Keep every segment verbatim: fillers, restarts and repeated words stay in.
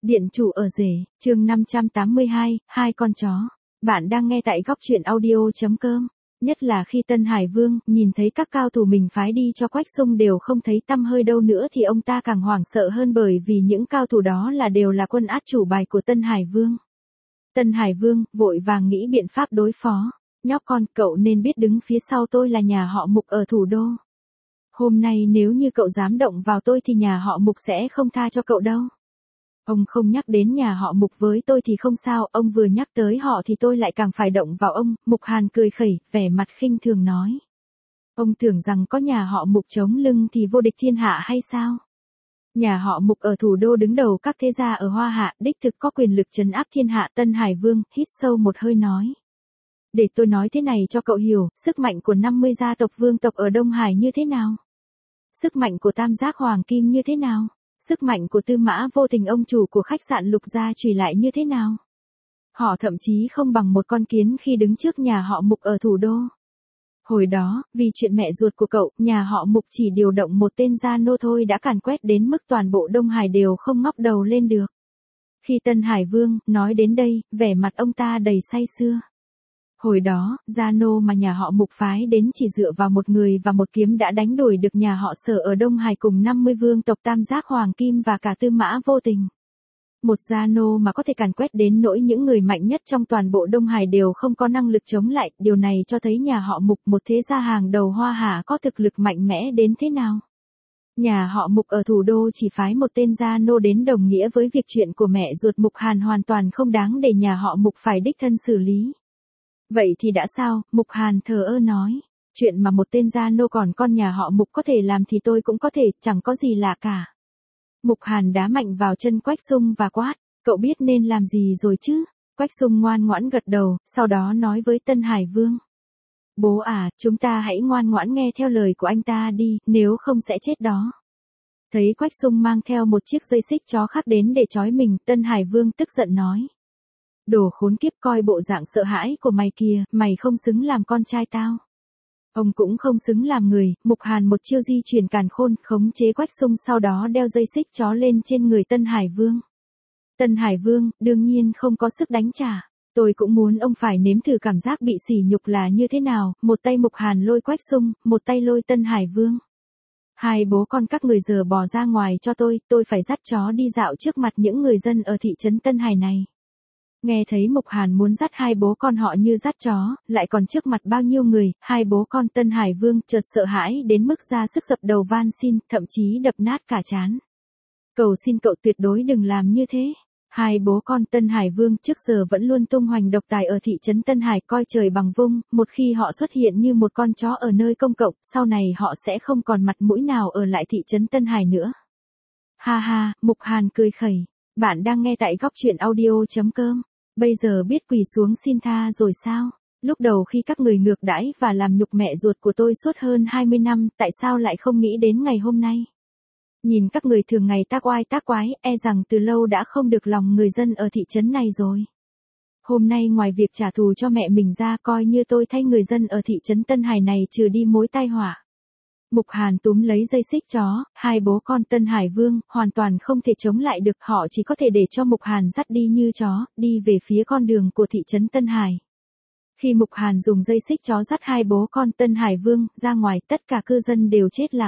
Điện chủ ở rể, chương năm trăm tám mươi hai, hai con chó. Bạn đang nghe tại góc truyện audio chấm com. Nhất là khi Tân Hải Vương nhìn thấy các cao thủ mình phái đi cho Quách Xung đều không thấy tăm hơi đâu nữa thì ông ta càng hoảng sợ hơn, bởi vì những cao thủ đó là đều là quân át chủ bài của Tân Hải Vương. Tân Hải Vương vội vàng nghĩ biện pháp đối phó. Nhóc con, cậu nên biết đứng phía sau tôi là nhà họ Mục ở thủ đô. Hôm nay nếu như cậu dám động vào tôi thì nhà họ Mục sẽ không tha cho cậu đâu. Ông không nhắc đến nhà họ Mục với tôi thì không sao, ông vừa nhắc tới họ thì tôi lại càng phải động vào ông. Mục Hàn cười khẩy, vẻ mặt khinh thường nói. Ông tưởng rằng có nhà họ Mục chống lưng thì vô địch thiên hạ hay sao? Nhà họ Mục ở thủ đô đứng đầu các thế gia ở Hoa Hạ, đích thực có quyền lực trấn áp thiên hạ. Tân Hải Vương hít sâu một hơi nói. Để tôi nói thế này cho cậu hiểu, sức mạnh của năm mươi gia tộc vương tộc ở Đông Hải như thế nào? Sức mạnh của Tam Giác Hoàng Kim như thế nào? Sức mạnh của Tư Mã Vô Tình, ông chủ của khách sạn Lục Gia Trùy lại như thế nào? Họ thậm chí không bằng một con kiến khi đứng trước nhà họ Mục ở thủ đô. Hồi đó, vì chuyện mẹ ruột của cậu, nhà họ Mục chỉ điều động một tên gia nô thôi đã càn quét đến mức toàn bộ Đông Hải đều không ngóc đầu lên được. Khi Tân Hải Vương nói đến đây, vẻ mặt ông ta đầy say sưa. Hồi đó, gia nô mà nhà họ Mục phái đến chỉ dựa vào một người và một kiếm đã đánh đuổi được nhà họ Sở ở Đông Hải cùng năm mươi vương tộc Tam Giác Hoàng Kim và cả Tư Mã Vô Tình. Một gia nô mà có thể càn quét đến nỗi những người mạnh nhất trong toàn bộ Đông Hải đều không có năng lực chống lại, điều này cho thấy nhà họ Mục, một thế gia hàng đầu Hoa Hạ, có thực lực mạnh mẽ đến thế nào. Nhà họ Mục ở thủ đô chỉ phái một tên gia nô đến đồng nghĩa với việc chuyện của mẹ ruột Mục Hàn hoàn toàn không đáng để nhà họ Mục phải đích thân xử lý. Vậy thì đã sao? Mục Hàn thờ ơ nói. Chuyện mà một tên gia nô còn con nhà họ Mục có thể làm thì tôi cũng có thể, chẳng có gì lạ cả. Mục Hàn đá mạnh vào chân Quách Xung và quát. Cậu biết nên làm gì rồi chứ? Quách Xung ngoan ngoãn gật đầu, sau đó nói với Tân Hải Vương. Bố à, chúng ta hãy ngoan ngoãn nghe theo lời của anh ta đi, nếu không sẽ chết đó. Thấy Quách Xung mang theo một chiếc dây xích chó khác đến để trói mình, Tân Hải Vương tức giận nói. Đồ khốn kiếp, coi bộ dạng sợ hãi của mày kìa, mày không xứng làm con trai tao. Ông cũng không xứng làm người. Mục Hàn một chiêu di chuyển càn khôn, khống chế Quách Xung, sau đó đeo dây xích chó lên trên người Tân Hải Vương. Tân Hải Vương, đương nhiên không có sức đánh trả. Tôi cũng muốn ông phải nếm thử cảm giác bị sỉ nhục là như thế nào. Một tay Mục Hàn lôi Quách Xung, một tay lôi Tân Hải Vương. Hai bố con các người giờ bỏ ra ngoài cho tôi, tôi phải dắt chó đi dạo trước mặt những người dân ở thị trấn Tân Hải này. Nghe thấy Mục Hàn muốn dắt hai bố con họ như dắt chó, lại còn trước mặt bao nhiêu người, hai bố con Tân Hải Vương chợt sợ hãi đến mức ra sức dập đầu van xin, thậm chí đập nát cả trán. Cầu xin cậu tuyệt đối đừng làm như thế. Hai bố con Tân Hải Vương trước giờ vẫn luôn tung hoành độc tài ở thị trấn Tân Hải, coi trời bằng vung, một khi họ xuất hiện như một con chó ở nơi công cộng, sau này họ sẽ không còn mặt mũi nào ở lại thị trấn Tân Hải nữa. Ha ha, Mục Hàn cười khẩy. Bạn đang nghe tại góc truyện audio chấm com. Bây giờ biết quỳ xuống xin tha rồi sao? Lúc đầu khi các người ngược đãi và làm nhục mẹ ruột của tôi suốt hơn hai mươi năm, tại sao lại không nghĩ đến ngày hôm nay? Nhìn các người thường ngày tác oai tác quái, e rằng từ lâu đã không được lòng người dân ở thị trấn này rồi. Hôm nay ngoài việc trả thù cho mẹ mình ra, coi như tôi thay người dân ở thị trấn Tân Hải này trừ đi mối tai họa. Mục Hàn túm lấy dây xích chó, hai bố con Tân Hải Vương hoàn toàn không thể chống lại được, họ chỉ có thể để cho Mục Hàn dắt đi như chó, đi về phía con đường của thị trấn Tân Hải. Khi Mục Hàn dùng dây xích chó dắt hai bố con Tân Hải Vương ra ngoài, tất cả cư dân đều chết lặng.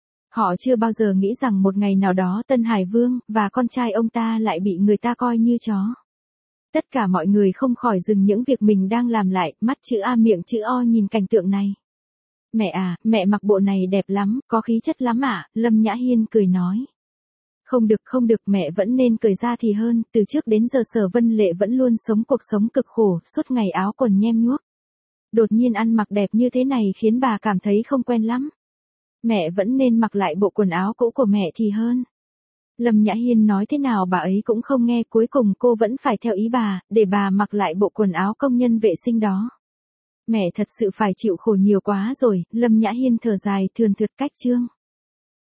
Họ chưa bao giờ nghĩ rằng một ngày nào đó Tân Hải Vương và con trai ông ta lại bị người ta coi như chó. Tất cả mọi người không khỏi dừng những việc mình đang làm lại, mắt chữ A miệng chữ O nhìn cảnh tượng này. Mẹ à, mẹ mặc bộ này đẹp lắm, có khí chất lắm ạ, à? Lâm Nhã Hiên cười nói. Không được không được, mẹ vẫn nên cởi ra thì hơn, từ trước đến giờ Sở Vân Lệ vẫn luôn sống cuộc sống cực khổ, suốt ngày áo quần nhem nhuốc. Đột nhiên ăn mặc đẹp như thế này khiến bà cảm thấy không quen lắm. Mẹ vẫn nên mặc lại bộ quần áo cũ của mẹ thì hơn. Lâm Nhã Hiên nói thế nào bà ấy cũng không nghe, cuối cùng cô vẫn phải theo ý bà, để bà mặc lại bộ quần áo công nhân vệ sinh đó. Mẹ thật sự phải chịu khổ nhiều quá rồi. Lâm Nhã Hiên thở dài thườn thượt cách chương.